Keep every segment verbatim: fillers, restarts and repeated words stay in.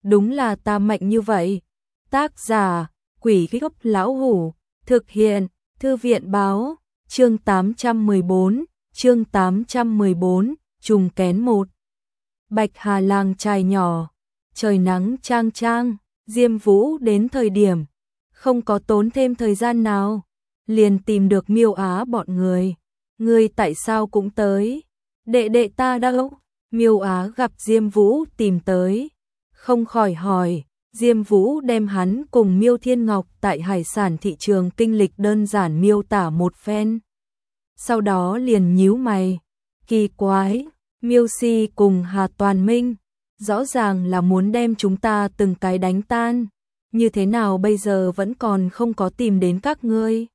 đúng là ta mạnh như vậy. Tác giả, Quỷ Gốc Lão Hủ, thực hiện, Thư viện Báo, chương tám trăm mười bốn, chương tám trăm mười bốn, trùng kén một. Bạch Hà làng trài nhỏ, trời nắng chang chang, Diêm Vũ đến thời điểm, không có tốn thêm thời gian nào, liền tìm được Miêu Á bọn người. Ngươi tại sao cũng tới? Đệ đệ ta đâu? Miêu Á gặp Diêm Vũ tìm tới, không khỏi hỏi. Diêm Vũ đem hắn cùng Miêu Thiên Ngọc tại hải sản thị trường kinh lịch đơn giản miêu tả một phen. Sau đó liền nhíu mày, kỳ quái, Miêu Si cùng Hà Toàn Minh, rõ ràng là muốn đem chúng ta từng cái đánh tan, như thế nào bây giờ vẫn còn không có tìm đến các ngươi?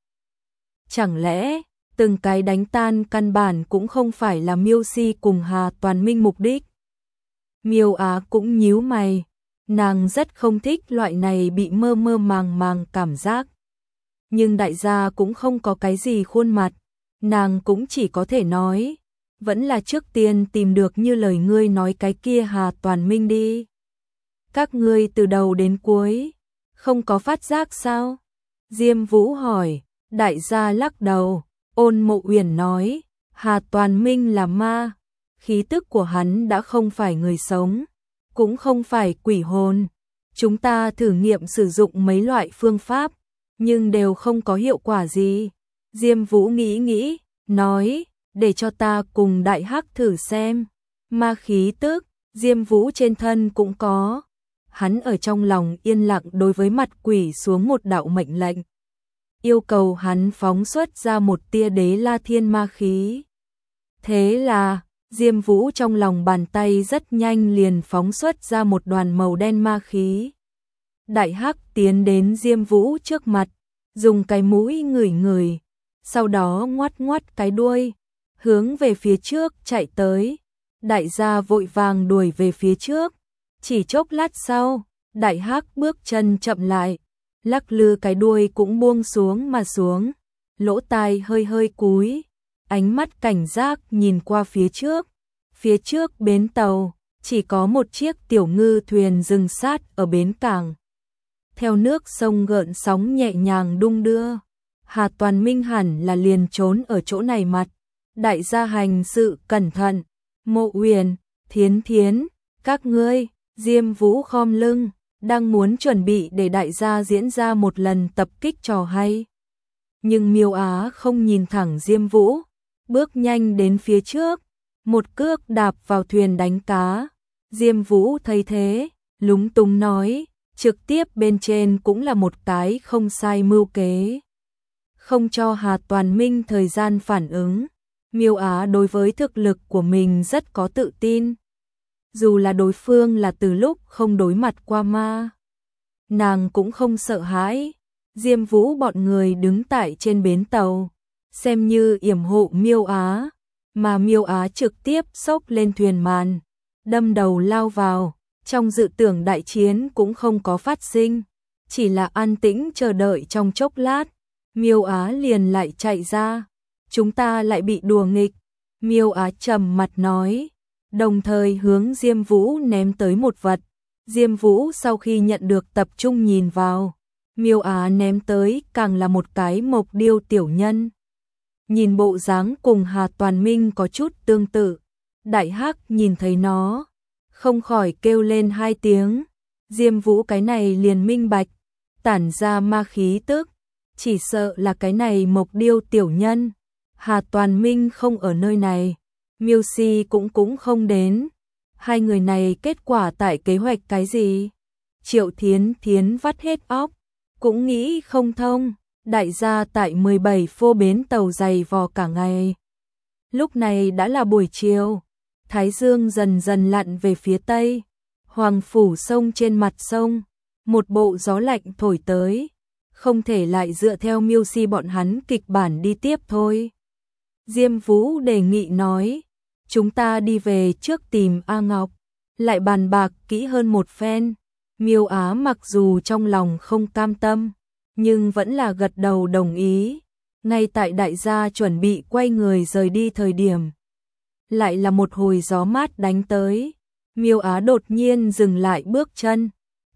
Chẳng lẽ, từng cái đánh tan căn bản cũng không phải là Miêu Si cùng Hà Toàn Minh mục đích? Miêu Á cũng nhíu mày. Nàng rất không thích loại này bị mơ mơ màng màng cảm giác. Nhưng đại gia cũng không có cái gì khuôn mặt, nàng cũng chỉ có thể nói, vẫn là trước tiên tìm được như lời ngươi nói cái kia Hà Toàn Minh đi. Các ngươi từ đầu đến cuối, không có phát giác sao? Diêm Vũ hỏi, đại gia lắc đầu, Ôn Mộ Uyển nói, Hà Toàn Minh là ma, khí tức của hắn đã không phải người sống, cũng không phải quỷ hồn. Chúng ta thử nghiệm sử dụng mấy loại phương pháp, nhưng đều không có hiệu quả gì. Diêm Vũ nghĩ nghĩ, nói, để cho ta cùng Đại Hắc thử xem. Ma khí tức, Diêm Vũ trên thân cũng có. Hắn ở trong lòng yên lặng đối với mặt quỷ xuống một đạo mệnh lệnh, yêu cầu hắn phóng xuất ra một tia đế la thiên ma khí. Thế là Diêm Vũ trong lòng bàn tay rất nhanh liền phóng xuất ra một đoàn màu đen ma khí. Đại Hắc tiến đến Diêm Vũ trước mặt, dùng cái mũi ngửi ngửi, sau đó ngoắt ngoắt cái đuôi, hướng về phía trước chạy tới. Đại gia vội vàng đuổi về phía trước. Chỉ chốc lát sau, Đại Hắc bước chân chậm lại, lắc lư cái đuôi cũng buông xuống mà xuống, lỗ tai hơi hơi cúi, ánh mắt cảnh giác nhìn qua phía trước. Phía trước bến tàu, chỉ có một chiếc tiểu ngư thuyền dừng sát ở bến cảng. Theo nước sông gợn sóng nhẹ nhàng đung đưa, Hà Toàn Minh hẳn là liền trốn ở chỗ này mặt. Đại gia hành sự cẩn thận. Mộ Uyển, Thiến Thiến, các ngươi. Diêm Vũ khom lưng, đang muốn chuẩn bị để đại gia diễn ra một lần tập kích trò hay. Nhưng Miêu Á không nhìn thẳng Diêm Vũ, bước nhanh đến phía trước, một cước đạp vào thuyền đánh cá. Diêm Vũ thấy thế, lúng túng nói, trực tiếp bên trên cũng là một cái không sai mưu kế. Không cho Hà Toàn Minh thời gian phản ứng. Miêu Á đối với thực lực của mình rất có tự tin. Dù là đối phương là từ lúc không đối mặt qua ma, nàng cũng không sợ hãi. Diêm Vũ bọn người đứng tại trên bến tàu, xem như yểm hộ Miêu Á, mà Miêu Á trực tiếp xốc lên thuyền màn, đâm đầu lao vào. Trong dự tưởng đại chiến cũng không có phát sinh, chỉ là an tĩnh chờ đợi trong chốc lát, Miêu Á liền lại chạy ra. Chúng ta lại bị đùa nghịch. Miêu Á trầm mặt nói, đồng thời hướng Diêm Vũ ném tới một vật. Diêm Vũ sau khi nhận được tập trung nhìn vào, Miêu Á ném tới càng là một cái mộc điêu tiểu nhân. Nhìn bộ dáng cùng Hà Toàn Minh có chút tương tự. Đại Hắc nhìn thấy nó, không khỏi kêu lên hai tiếng. Diêm Vũ cái này liền minh bạch, tản ra ma khí tức, chỉ sợ là cái này mộc điêu tiểu nhân. Hà Toàn Minh không ở nơi này, Miêu Si cũng cũng không đến. Hai người này kết quả tại kế hoạch cái gì? Triệu Thiến Thiến vắt hết óc, cũng nghĩ không thông. Đại gia tại mười bảy phô bến tàu dày vò cả ngày. Lúc này đã là buổi chiều, thái dương dần dần lặn về phía tây. Hoàng phủ sông trên mặt sông, một bộ gió lạnh thổi tới, không thể lại dựa theo Miêu Si bọn hắn kịch bản đi tiếp thôi. Diêm Vũ đề nghị nói, chúng ta đi về trước tìm A Ngọc, lại bàn bạc kỹ hơn một phen. Miêu Á mặc dù trong lòng không cam tâm, nhưng vẫn là gật đầu đồng ý. Ngay tại đại gia chuẩn bị quay người rời đi thời điểm, lại là một hồi gió mát đánh tới. Miêu Á đột nhiên dừng lại bước chân,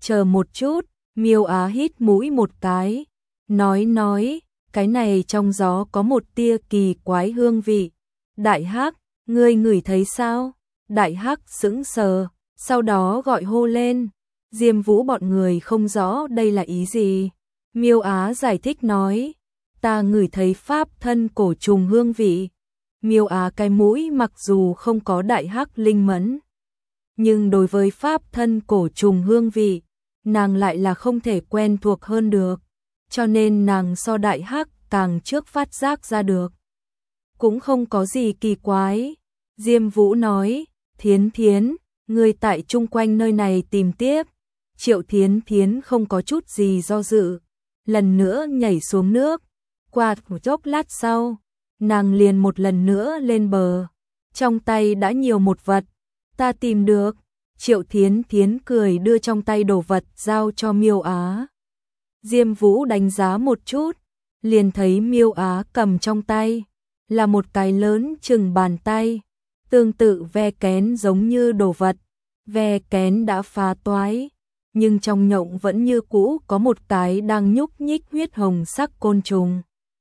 Chờ một chút, Miêu Á hít mũi một cái, nói nói, cái này trong gió có một tia kỳ quái hương vị. Đại Hắc, ngươi ngửi thấy sao? Đại Hắc sững sờ, sau đó gọi hô lên. Diêm Vũ bọn người không rõ đây là ý gì. Miêu Á giải thích nói, ta ngửi thấy pháp thân cổ trùng hương vị. Miêu Á cái mũi mặc dù không có Đại Hắc linh mẫn, nhưng đối với pháp thân cổ trùng hương vị, nàng lại là không thể quen thuộc hơn được, cho nên nàng so Đại Hắc càng trước phát giác ra được. Cũng không có gì kỳ quái. Diêm Vũ nói, Thiến Thiến, ngươi tại chung quanh nơi này tìm tiếp. Triệu Thiến Thiến không có chút gì do dự, lần nữa nhảy xuống nước. Qua một chốc lát sau, nàng liền một lần nữa lên bờ, trong tay đã nhiều một vật. Ta tìm được. Triệu Thiến Thiến cười đưa trong tay đồ vật giao cho Miêu Á. Diêm Vũ đánh giá một chút, liền thấy Miêu Á cầm trong tay là một cái lớn chừng bàn tay, tương tự ve kén giống như đồ vật. Ve kén đã phá toái, nhưng trong nhộng vẫn như cũ có một cái đang nhúc nhích huyết hồng sắc côn trùng.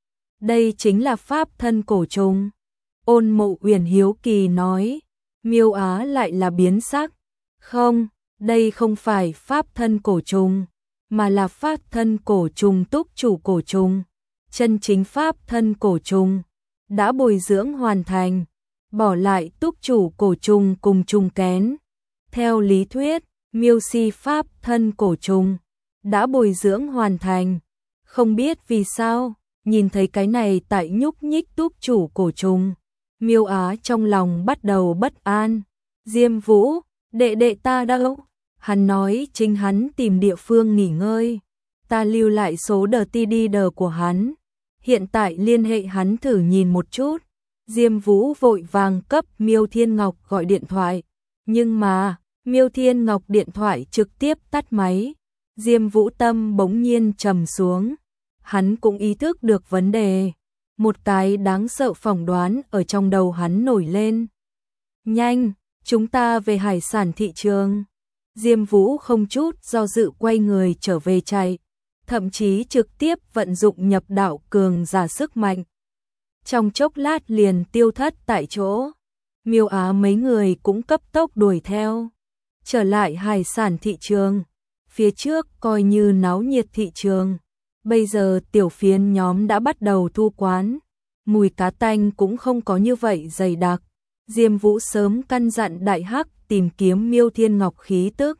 Đây chính là pháp thân cổ trùng. Ôn Mộ Uyển hiếu kỳ nói. Miêu Á lại là biến sắc. Không, đây không phải pháp thân cổ trùng, mà là pháp thân cổ trùng túc chủ cổ trùng. Chân chính pháp thân cổ trùng đã bồi dưỡng hoàn thành, bỏ lại túc chủ cổ trùng cùng trùng kén. Theo lý thuyết, miêu si pháp thân cổ trùng đã bồi dưỡng hoàn thành. Không biết vì sao, nhìn thấy cái này tại nhúc nhích túc chủ cổ trùng, Miêu Á trong lòng bắt đầu bất an. Diêm Vũ, đệ đệ ta đâu? Hắn nói chính hắn tìm địa phương nghỉ ngơi. Ta lưu lại số đờ ti đi đờ của hắn. Hiện tại liên hệ hắn thử nhìn một chút. Diêm Vũ vội vàng cấp Miêu Thiên Ngọc gọi điện thoại. Nhưng mà, Miêu Thiên Ngọc điện thoại trực tiếp tắt máy. Diêm Vũ tâm bỗng nhiên trầm xuống. Hắn cũng ý thức được vấn đề. Một cái đáng sợ phỏng đoán ở trong đầu hắn nổi lên. Nhanh, chúng ta về hải sản thị trường. Diêm Vũ không chút do dự quay người trở về chạy, thậm chí trực tiếp vận dụng nhập đạo cường giả sức mạnh. Trong chốc lát liền tiêu thất tại chỗ. Miêu Á mấy người cũng cấp tốc đuổi theo. Trở lại hải sản thị trường, phía trước coi như náo nhiệt thị trường. Bây giờ tiểu phiến nhóm đã bắt đầu thu quán, mùi cá tanh cũng không có như vậy dày đặc. Diêm Vũ sớm căn dặn Đại Hắc tìm kiếm Miêu Thiên Ngọc khí tức.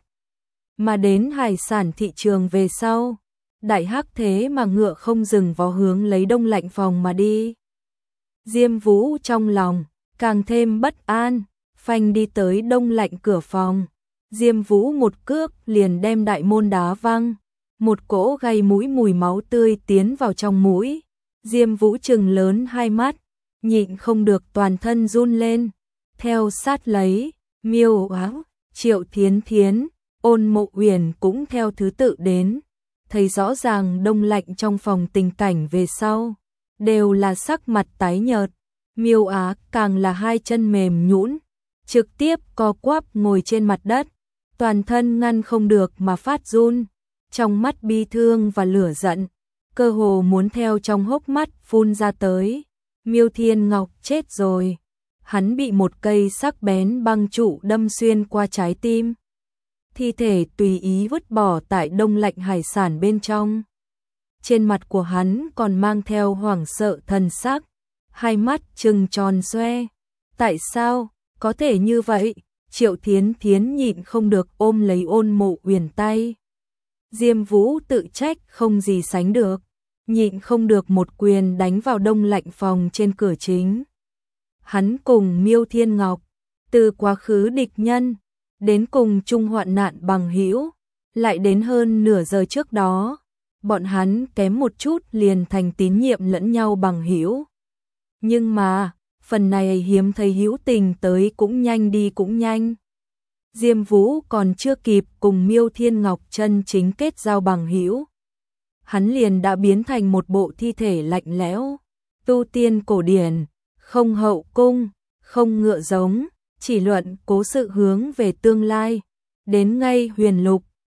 Mà đến hải sản thị trường về sau, Đại Hắc thế mà ngựa không dừng vó hướng lấy đông lạnh phòng mà đi. Diêm Vũ trong lòng càng thêm bất an, phanh đi tới đông lạnh cửa phòng. Diêm Vũ một cước liền đem đại môn đá văng, một cỗ gây mũi mùi máu tươi tiến vào trong mũi. Diêm Vũ trừng lớn hai mắt, nhịn không được toàn thân run lên. Theo sát lấy, Miêu Á, Triệu Thiến Thiến, Ôn Mộ Uyển cũng theo thứ tự đến. Thấy rõ ràng đông lạnh trong phòng tình cảnh về sau, đều là sắc mặt tái nhợt. Miêu Á càng là hai chân mềm nhũn, trực tiếp co quắp ngồi trên mặt đất, toàn thân ngăn không được mà phát run, trong mắt bi thương và lửa giận, cơ hồ muốn theo trong hốc mắt phun ra tới. Miêu Thiên Ngọc chết rồi, hắn bị một cây sắc bén băng trụ đâm xuyên qua trái tim. Thi thể tùy ý vứt bỏ tại đông lạnh hải sản bên trong. Trên mặt của hắn còn mang theo hoảng sợ thần sắc, hai mắt trừng tròn xoe. Tại sao có thể như vậy? Triệu Thiến Thiến nhịn không được ôm lấy Ôn Mộ Uyển tay. Diêm Vũ tự trách không gì sánh được, nhịn không được một quyền đánh vào đông lạnh phòng trên cửa chính. Hắn cùng Miêu Thiên Ngọc, từ quá khứ địch nhân, đến cùng chung hoạn nạn bằng hữu, lại đến hơn nửa giờ trước đó, bọn hắn kém một chút liền thành tín nhiệm lẫn nhau bằng hữu. Nhưng mà, phần này hiếm thấy hữu tình tới cũng nhanh đi cũng nhanh. Diêm Vũ còn chưa kịp cùng Miêu Thiên Ngọc chân chính kết giao bằng hữu, hắn liền đã biến thành một bộ thi thể lạnh lẽo, tu tiên cổ điển, không hậu cung, không ngựa giống, chỉ luận cố sự hướng về tương lai, đến ngay huyền lục,